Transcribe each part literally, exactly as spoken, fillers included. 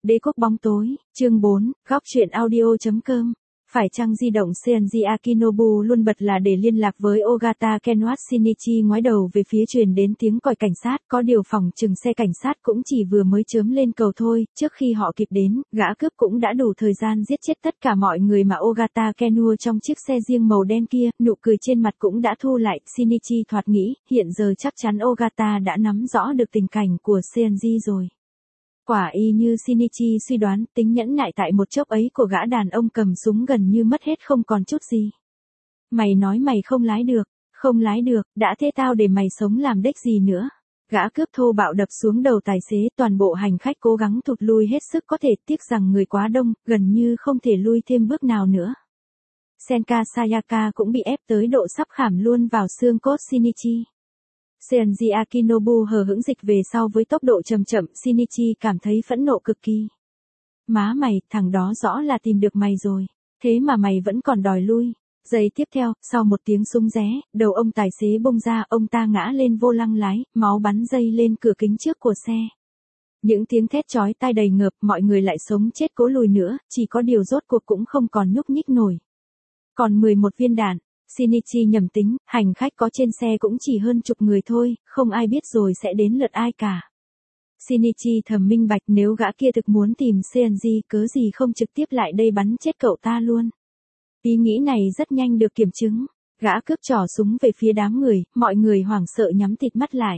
Đế quốc bóng tối, chương bốn, góc truyện audio.com. Phải chăng di động Seonji Akinobu luôn bật là để liên lạc với Ogata Kenwatch Shinichi ngoái đầu về phía truyền đến tiếng còi cảnh sát, có điều phòng chừng xe cảnh sát cũng chỉ vừa mới chớm lên cầu thôi, trước khi họ kịp đến, gã cướp cũng đã đủ thời gian giết chết tất cả mọi người mà Ogata Kenwatch trong chiếc xe riêng màu đen kia, nụ cười trên mặt cũng đã thu lại, Shinichi thoạt nghĩ, hiện giờ chắc chắn Ogata đã nắm rõ được tình cảnh của Seonji rồi. Quả y như Shinichi suy đoán, tính nhẫn nại tại một chốc ấy của gã đàn ông cầm súng gần như mất hết không còn chút gì. Mày nói mày không lái được, không lái được, đã thế tao để mày sống làm đếch gì nữa. Gã cướp thô bạo đập xuống đầu tài xế, toàn bộ hành khách cố gắng thụt lui hết sức có thể, tiếc rằng người quá đông, gần như không thể lui thêm bước nào nữa. Senka Sayaka cũng bị ép tới độ sắp khảm luôn vào xương cốt Shinichi. Seonji Akinobu hờ hững dịch về sau với tốc độ chậm chậm, Shinichi cảm thấy phẫn nộ cực kỳ. Má mày, thằng đó rõ là tìm được mày rồi, thế mà mày vẫn còn đòi lui. Giây tiếp theo, sau một tiếng súng ré, đầu ông tài xế bung ra, ông ta ngã lên vô lăng lái, máu bắn dây lên cửa kính trước của xe. Những tiếng thét chói tai đầy ngợp, mọi người lại sống chết cố lùi nữa, chỉ có điều rốt cuộc cũng không còn nhúc nhích nổi. Còn mười một viên đạn. Shinichi nhầm tính, hành khách có trên xe cũng chỉ hơn chục người thôi, không ai biết rồi sẽ đến lượt ai cả. Shinichi thầm minh bạch, nếu gã kia thực muốn tìm Seonji, cớ gì không trực tiếp lại đây bắn chết cậu ta luôn. Ý nghĩ này rất nhanh được kiểm chứng, gã cướp trỏ súng về phía đám người, mọi người hoảng sợ nhắm tịt mắt lại.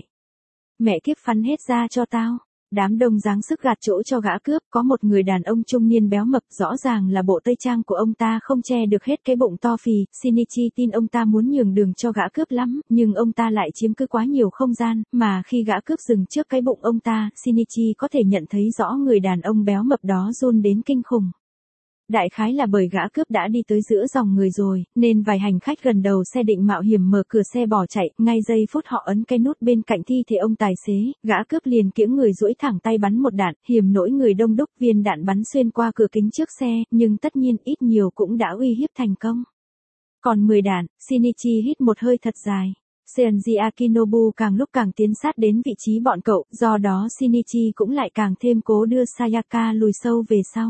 Mẹ kiếp, phắn hết ra cho tao. Đám đông giáng sức gạt chỗ cho gã cướp, có một người đàn ông trung niên béo mập, rõ ràng là bộ tây trang của ông ta không che được hết cái bụng to phì, Shinichi tin ông ta muốn nhường đường cho gã cướp lắm, nhưng ông ta lại chiếm cứ quá nhiều không gian, mà khi gã cướp dừng trước cái bụng ông ta, Shinichi có thể nhận thấy rõ người đàn ông béo mập đó run đến kinh khủng. Đại khái là bởi gã cướp đã đi tới giữa dòng người rồi, nên vài hành khách gần đầu xe định mạo hiểm mở cửa xe bỏ chạy, ngay giây phút họ ấn cái nút bên cạnh thi thể ông tài xế, gã cướp liền kiễng người duỗi thẳng tay bắn một đạn, hiểm nỗi người đông đúc, viên đạn bắn xuyên qua cửa kính trước xe, nhưng tất nhiên ít nhiều cũng đã uy hiếp thành công. Còn mười đạn, Shinichi hít một hơi thật dài. Seonji Akinobu càng lúc càng tiến sát đến vị trí bọn cậu, do đó Shinichi cũng lại càng thêm cố đưa Sayaka lùi sâu về sau.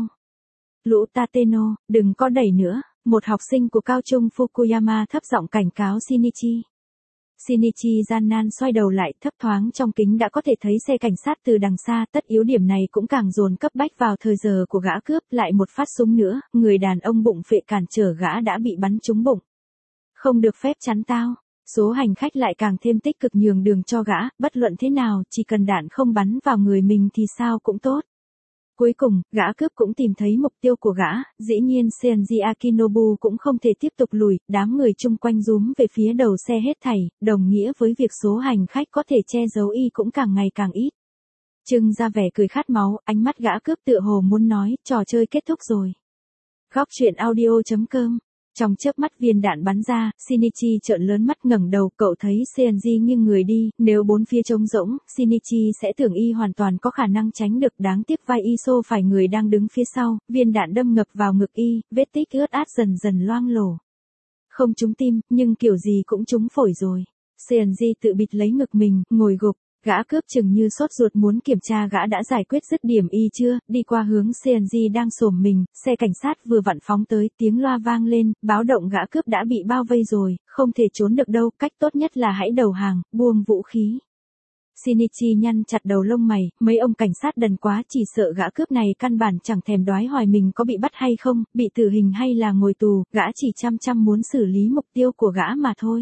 Lũ Tateno, đừng có đẩy nữa, một học sinh của cao trung Fukuyama thấp giọng cảnh cáo Shinichi. Shinichi gian nan xoay đầu lại, thấp thoáng trong kính đã có thể thấy xe cảnh sát từ đằng xa, tất yếu điểm này cũng càng dồn cấp bách vào thời giờ của gã cướp, lại một phát súng nữa, người đàn ông bụng phệ cản trở gã đã bị bắn trúng bụng. Không được phép chắn tao. Số hành khách lại càng thêm tích cực nhường đường cho gã, bất luận thế nào, chỉ cần đạn không bắn vào người mình thì sao cũng tốt. Cuối cùng, gã cướp cũng tìm thấy mục tiêu của gã, dĩ nhiên Seonji Akinobu cũng không thể tiếp tục lùi, đám người chung quanh rúm về phía đầu xe hết thảy, đồng nghĩa với việc số hành khách có thể che giấu y cũng càng ngày càng ít. Trưng ra vẻ cười khát máu, ánh mắt gã cướp tựa hồ muốn nói, trò chơi kết thúc rồi. Góc truyện audio.com. Trong chớp mắt viên đạn bắn ra, Shinichi trợn lớn mắt ngẩng đầu, cậu thấy Seonji nghiêng người đi, nếu bốn phía trống rỗng, Shinichi sẽ tưởng y hoàn toàn có khả năng tránh được, đáng tiếc vai y xô phải người đang đứng phía sau, viên đạn đâm ngập vào ngực y, vết tích ướt át dần dần loang lổ. Không trúng tim, nhưng kiểu gì cũng trúng phổi rồi. Seonji tự bịt lấy ngực mình, ngồi gục. Gã cướp chừng như sốt ruột muốn kiểm tra gã đã giải quyết dứt điểm y chưa, đi qua hướng Seonji đang xổm mình, xe cảnh sát vừa vặn phóng tới, tiếng loa vang lên, báo động gã cướp đã bị bao vây rồi, không thể trốn được đâu, cách tốt nhất là hãy đầu hàng, buông vũ khí. Shinichi nhăn chặt đầu lông mày, mấy ông cảnh sát đần quá, chỉ sợ gã cướp này căn bản chẳng thèm đoái hoài mình có bị bắt hay không, bị tử hình hay là ngồi tù, gã chỉ chăm chăm muốn xử lý mục tiêu của gã mà thôi.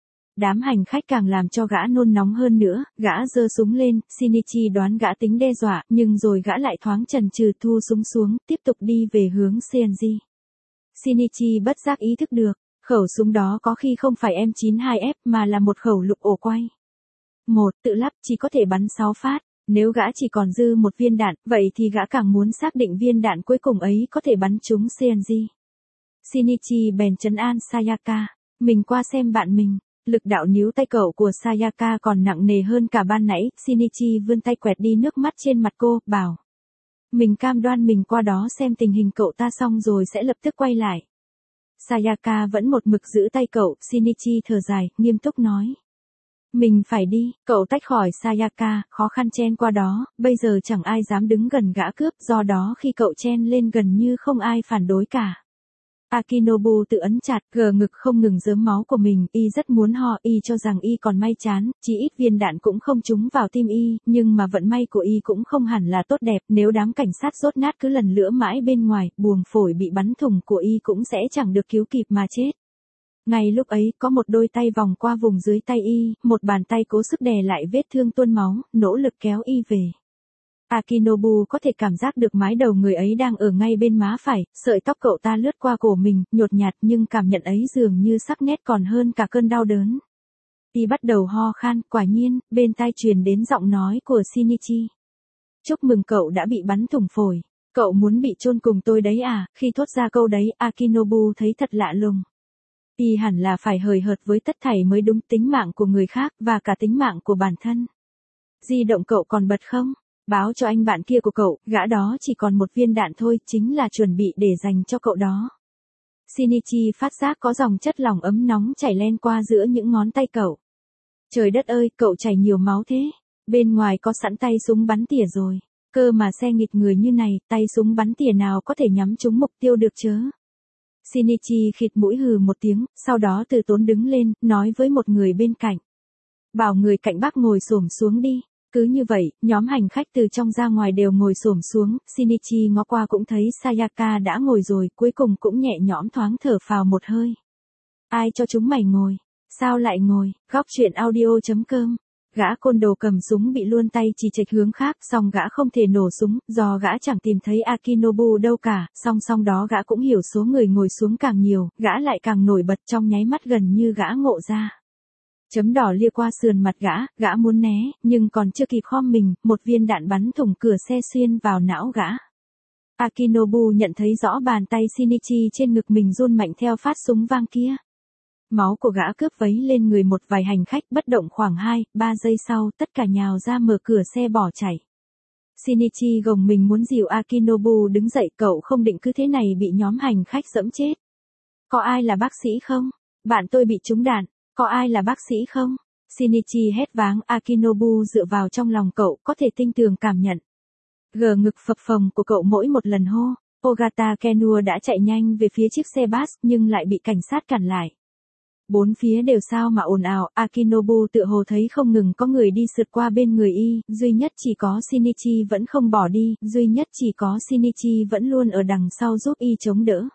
Đám hành khách càng làm cho gã nôn nóng hơn nữa, gã giơ súng lên, Shinichi đoán gã tính đe dọa, nhưng rồi gã lại thoáng chần chừ thu súng xuống, tiếp tục đi về hướng Seonji. Shinichi bất giác ý thức được, khẩu súng đó có khi không phải M chín hai F mà là một khẩu lục ổ quay. Một, tự lắp, chỉ có thể bắn sáu phát, nếu gã chỉ còn dư một viên đạn, vậy thì gã càng muốn xác định viên đạn cuối cùng ấy có thể bắn trúng Seonji. Shinichi bèn trấn an Sayaka, mình qua xem bạn mình. Lực đạo níu tay cậu của Sayaka còn nặng nề hơn cả ban nãy, Shinichi vươn tay quẹt đi nước mắt trên mặt cô, bảo. Mình cam đoan mình qua đó xem tình hình cậu ta xong rồi sẽ lập tức quay lại. Sayaka vẫn một mực giữ tay cậu, Shinichi thở dài, nghiêm túc nói. Mình phải đi, cậu tách khỏi Sayaka, khó khăn chen qua đó, bây giờ chẳng ai dám đứng gần gã cướp, do đó khi cậu chen lên gần như không ai phản đối cả. Akinobu tự ấn chặt, gờ ngực không ngừng rớm máu của mình, y rất muốn ho, y cho rằng y còn may chán, chỉ ít viên đạn cũng không trúng vào tim y, nhưng mà vận may của y cũng không hẳn là tốt đẹp, nếu đám cảnh sát rốt nát cứ lần lữa mãi bên ngoài, buồng phổi bị bắn thủng của y cũng sẽ chẳng được cứu kịp mà chết. Ngay lúc ấy, có một đôi tay vòng qua vùng dưới tay y, một bàn tay cố sức đè lại vết thương tuôn máu, nỗ lực kéo y về. Akinobu có thể cảm giác được mái đầu người ấy đang ở ngay bên má phải, sợi tóc cậu ta lướt qua cổ mình, nhột nhạt nhưng cảm nhận ấy dường như sắc nét còn hơn cả cơn đau đớn. Y bắt đầu ho khan, quả nhiên, bên tai truyền đến giọng nói của Shinichi. Chúc mừng cậu đã bị bắn thủng phổi. Cậu muốn bị chôn cùng tôi đấy à? Khi thốt ra câu đấy, Akinobu thấy thật lạ lùng. Y hẳn là phải hời hợt với tất thảy mới đúng, tính mạng của người khác, và cả tính mạng của bản thân. Di động cậu còn bật không? Báo cho anh bạn kia của cậu, gã đó chỉ còn một viên đạn thôi, chính là chuẩn bị để dành cho cậu đó. Shinichi phát giác có dòng chất lỏng ấm nóng chảy len qua giữa những ngón tay cậu. Trời đất ơi, cậu chảy nhiều máu thế. Bên ngoài có sẵn tay súng bắn tỉa rồi. Cơ mà xe nghịch người như này, tay súng bắn tỉa nào có thể nhắm trúng mục tiêu được chớ. Shinichi khịt mũi hừ một tiếng, sau đó từ tốn đứng lên, nói với một người bên cạnh. Bảo người cạnh bác ngồi xổm xuống đi. Cứ như vậy, nhóm hành khách từ trong ra ngoài đều ngồi xổm xuống, Shinichi ngó qua cũng thấy Sayaka đã ngồi rồi, cuối cùng cũng nhẹ nhõm thoáng thở phào một hơi. Ai cho chúng mày ngồi? Sao lại ngồi? Góc truyện audio chấm com. Gã côn đồ cầm súng bị luôn tay chỉ chệch hướng khác, song gã không thể nổ súng, do gã chẳng tìm thấy Akinobu đâu cả, song song đó gã cũng hiểu số người ngồi xuống càng nhiều, gã lại càng nổi bật, trong nháy mắt gần như gã ngộ ra. Chấm đỏ lia qua sườn mặt gã, gã muốn né, nhưng còn chưa kịp khom mình, một viên đạn bắn thủng cửa xe xuyên vào não gã. Akinobu nhận thấy rõ bàn tay Shinichi trên ngực mình run mạnh theo phát súng vang kia. Máu của gã cướp vấy lên người một vài hành khách, bất động khoảng hai, ba giây sau, tất cả nhào ra mở cửa xe bỏ chạy. Shinichi gồng mình muốn dìu Akinobu đứng dậy, cậu không định cứ thế này bị nhóm hành khách giẫm chết. Có ai là bác sĩ không? Bạn tôi bị trúng đạn. Có ai là bác sĩ không? Shinichi hét váng, Akinobu dựa vào trong lòng cậu, có thể tinh tường cảm nhận. Gờ ngực phập phồng của cậu mỗi một lần hô. Ogata Kenua đã chạy nhanh về phía chiếc xe bus, nhưng lại bị cảnh sát cản lại. Bốn phía đều sao mà ồn ào, Akinobu tựa hồ thấy không ngừng có người đi sượt qua bên người y, duy nhất chỉ có Shinichi vẫn không bỏ đi, duy nhất chỉ có Shinichi vẫn luôn ở đằng sau giúp y chống đỡ.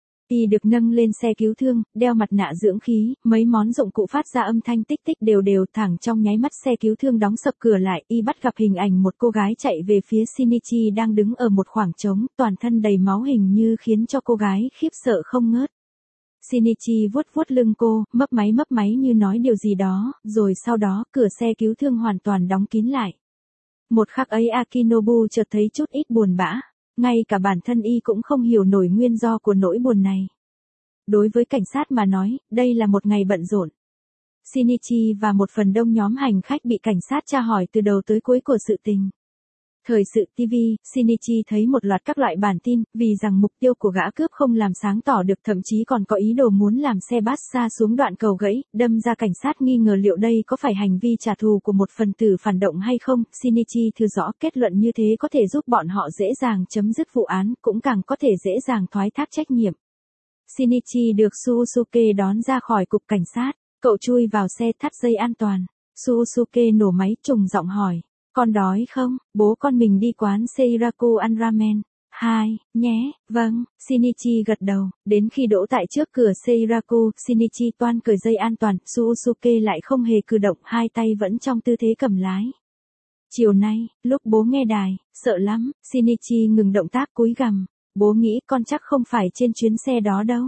Y được nâng lên xe cứu thương, đeo mặt nạ dưỡng khí, mấy món dụng cụ phát ra âm thanh tích tích đều đều, thẳng trong nháy mắt xe cứu thương đóng sập cửa lại, y bắt gặp hình ảnh một cô gái chạy về phía Shinichi đang đứng ở một khoảng trống, toàn thân đầy máu hình như khiến cho cô gái khiếp sợ không ngớt. Shinichi vuốt vuốt lưng cô, mấp máy mấp máy như nói điều gì đó, rồi sau đó, cửa xe cứu thương hoàn toàn đóng kín lại. Một khắc ấy Akinobu chợt thấy chút ít buồn bã. Ngay cả bản thân y cũng không hiểu nổi nguyên do của nỗi buồn này. Đối với cảnh sát mà nói, đây là một ngày bận rộn. Shinichi và một phần đông nhóm hành khách bị cảnh sát tra hỏi từ đầu tới cuối của sự tình. Thời sự ti vi, Shinichi thấy một loạt các loại bản tin, vì rằng mục tiêu của gã cướp không làm sáng tỏ được, thậm chí còn có ý đồ muốn làm xe bus xa xuống đoạn cầu gãy, đâm ra cảnh sát nghi ngờ liệu đây có phải hành vi trả thù của một phần tử phản động hay không. Shinichi thư rõ kết luận như thế có thể giúp bọn họ dễ dàng chấm dứt vụ án, cũng càng có thể dễ dàng thoái thác trách nhiệm. Shinichi được Suzuki đón ra khỏi cục cảnh sát, cậu chui vào xe thắt dây an toàn. Suzuki nổ máy trùng giọng hỏi. Con đói không? Bố con mình đi quán Seiraku ăn ramen. Hai, nhé, vâng, Shinichi gật đầu, đến khi đỗ tại trước cửa Seiraku, Shinichi toan cởi dây an toàn, Suzuki lại không hề cử động, hai tay vẫn trong tư thế cầm lái. Chiều nay, lúc bố nghe đài, sợ lắm, Shinichi ngừng động tác cúi gằm, bố nghĩ con chắc không phải trên chuyến xe đó đâu.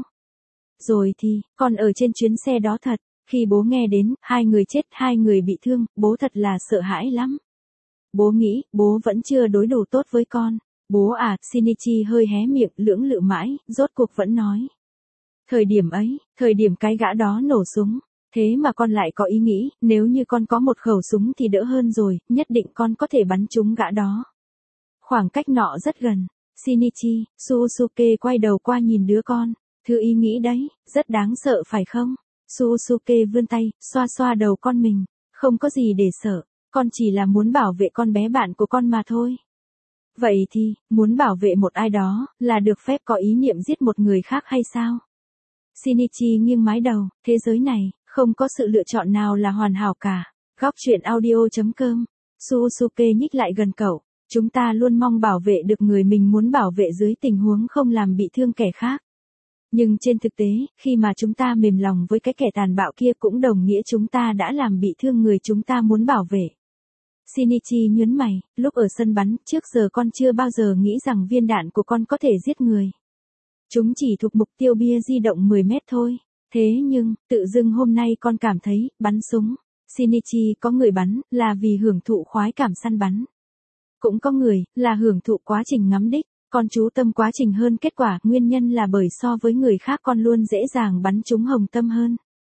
Rồi thì, con ở trên chuyến xe đó thật, khi bố nghe đến, hai người chết, hai người bị thương, bố thật là sợ hãi lắm. Bố nghĩ, bố vẫn chưa đối đủ tốt với con. Bố à, Shinichi hơi hé miệng, lưỡng lự mãi, rốt cuộc vẫn nói. Thời điểm ấy, thời điểm cái gã đó nổ súng, thế mà con lại có ý nghĩ, nếu như con có một khẩu súng thì đỡ hơn rồi, nhất định con có thể bắn trúng gã đó. Khoảng cách nọ rất gần. Shinichi, Suzuki quay đầu qua nhìn đứa con. Thứ ý nghĩ đấy, rất đáng sợ phải không? Suzuki vươn tay, xoa xoa đầu con mình. Không có gì để sợ, con chỉ là muốn bảo vệ con bé bạn của con mà thôi. Vậy thì, muốn bảo vệ một ai đó, là được phép có ý niệm giết một người khác hay sao? Shinichi nghiêng mái đầu, thế giới này, không có sự lựa chọn nào là hoàn hảo cả. Góc truyện audio.com. Suzuki nhích lại gần cậu. Chúng ta luôn mong bảo vệ được người mình muốn bảo vệ dưới tình huống không làm bị thương kẻ khác. Nhưng trên thực tế, khi mà chúng ta mềm lòng với cái kẻ tàn bạo kia cũng đồng nghĩa chúng ta đã làm bị thương người chúng ta muốn bảo vệ. Shinichi nhớn mày, lúc ở sân bắn, trước giờ con chưa bao giờ nghĩ rằng viên đạn của con có thể giết người. Chúng chỉ thuộc mục tiêu bia di động mười mét thôi. Thế nhưng, tự dưng hôm nay con cảm thấy, bắn súng. Shinichi có người bắn, là vì hưởng thụ khoái cảm săn bắn. Cũng có người, là hưởng thụ quá trình ngắm đích. Con chú tâm quá trình hơn kết quả, nguyên nhân là bởi so với người khác con luôn dễ dàng bắn trúng hồng tâm hơn.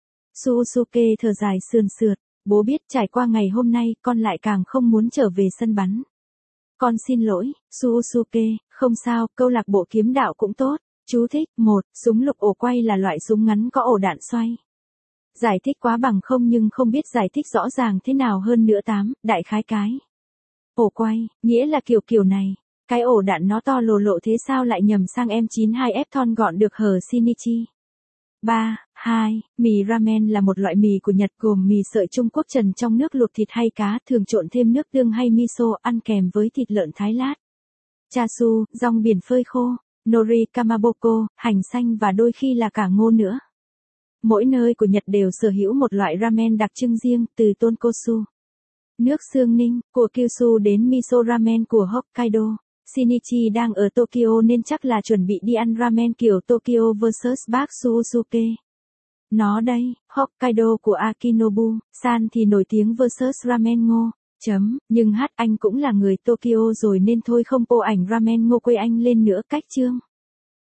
Suzuki thở dài sườn sượt, bố biết trải qua ngày hôm nay con lại càng không muốn trở về sân bắn. Con xin lỗi, Suzuki, không sao, câu lạc bộ kiếm đạo cũng tốt. Chú thích, một, súng lục ổ quay là loại súng ngắn có ổ đạn xoay. Giải thích quá bằng không nhưng không biết giải thích rõ ràng thế nào hơn nữa tám, đại khái cái. Ổ quay, nghĩa là kiểu kiểu này. Cái ổ đạn nó to lồ lộ thế sao lại nhầm sang em chín hai F thon gọn được hờ Shinichi. ba, hai, mì ramen là một loại mì của Nhật gồm mì sợi Trung Quốc trần trong nước luộc thịt hay cá, thường trộn thêm nước tương hay miso, ăn kèm với thịt lợn thái lát. Chasu, rong biển phơi khô, nori kamaboko, hành xanh và đôi khi là cả ngô nữa. Mỗi nơi của Nhật đều sở hữu một loại ramen đặc trưng riêng, từ tonkotsu, nước xương ninh, của Kyushu đến miso ramen của Hokkaido. Shinichi đang ở Tokyo nên chắc là chuẩn bị đi ăn ramen kiểu Tokyo versus Park Suzuki. Nó đây, Hokkaido của Akinobu, San thì nổi tiếng versus ramen ngô. Chấm, nhưng hát anh cũng là người Tokyo rồi nên thôi không po ảnh ramen ngô quê anh lên nữa cách chương.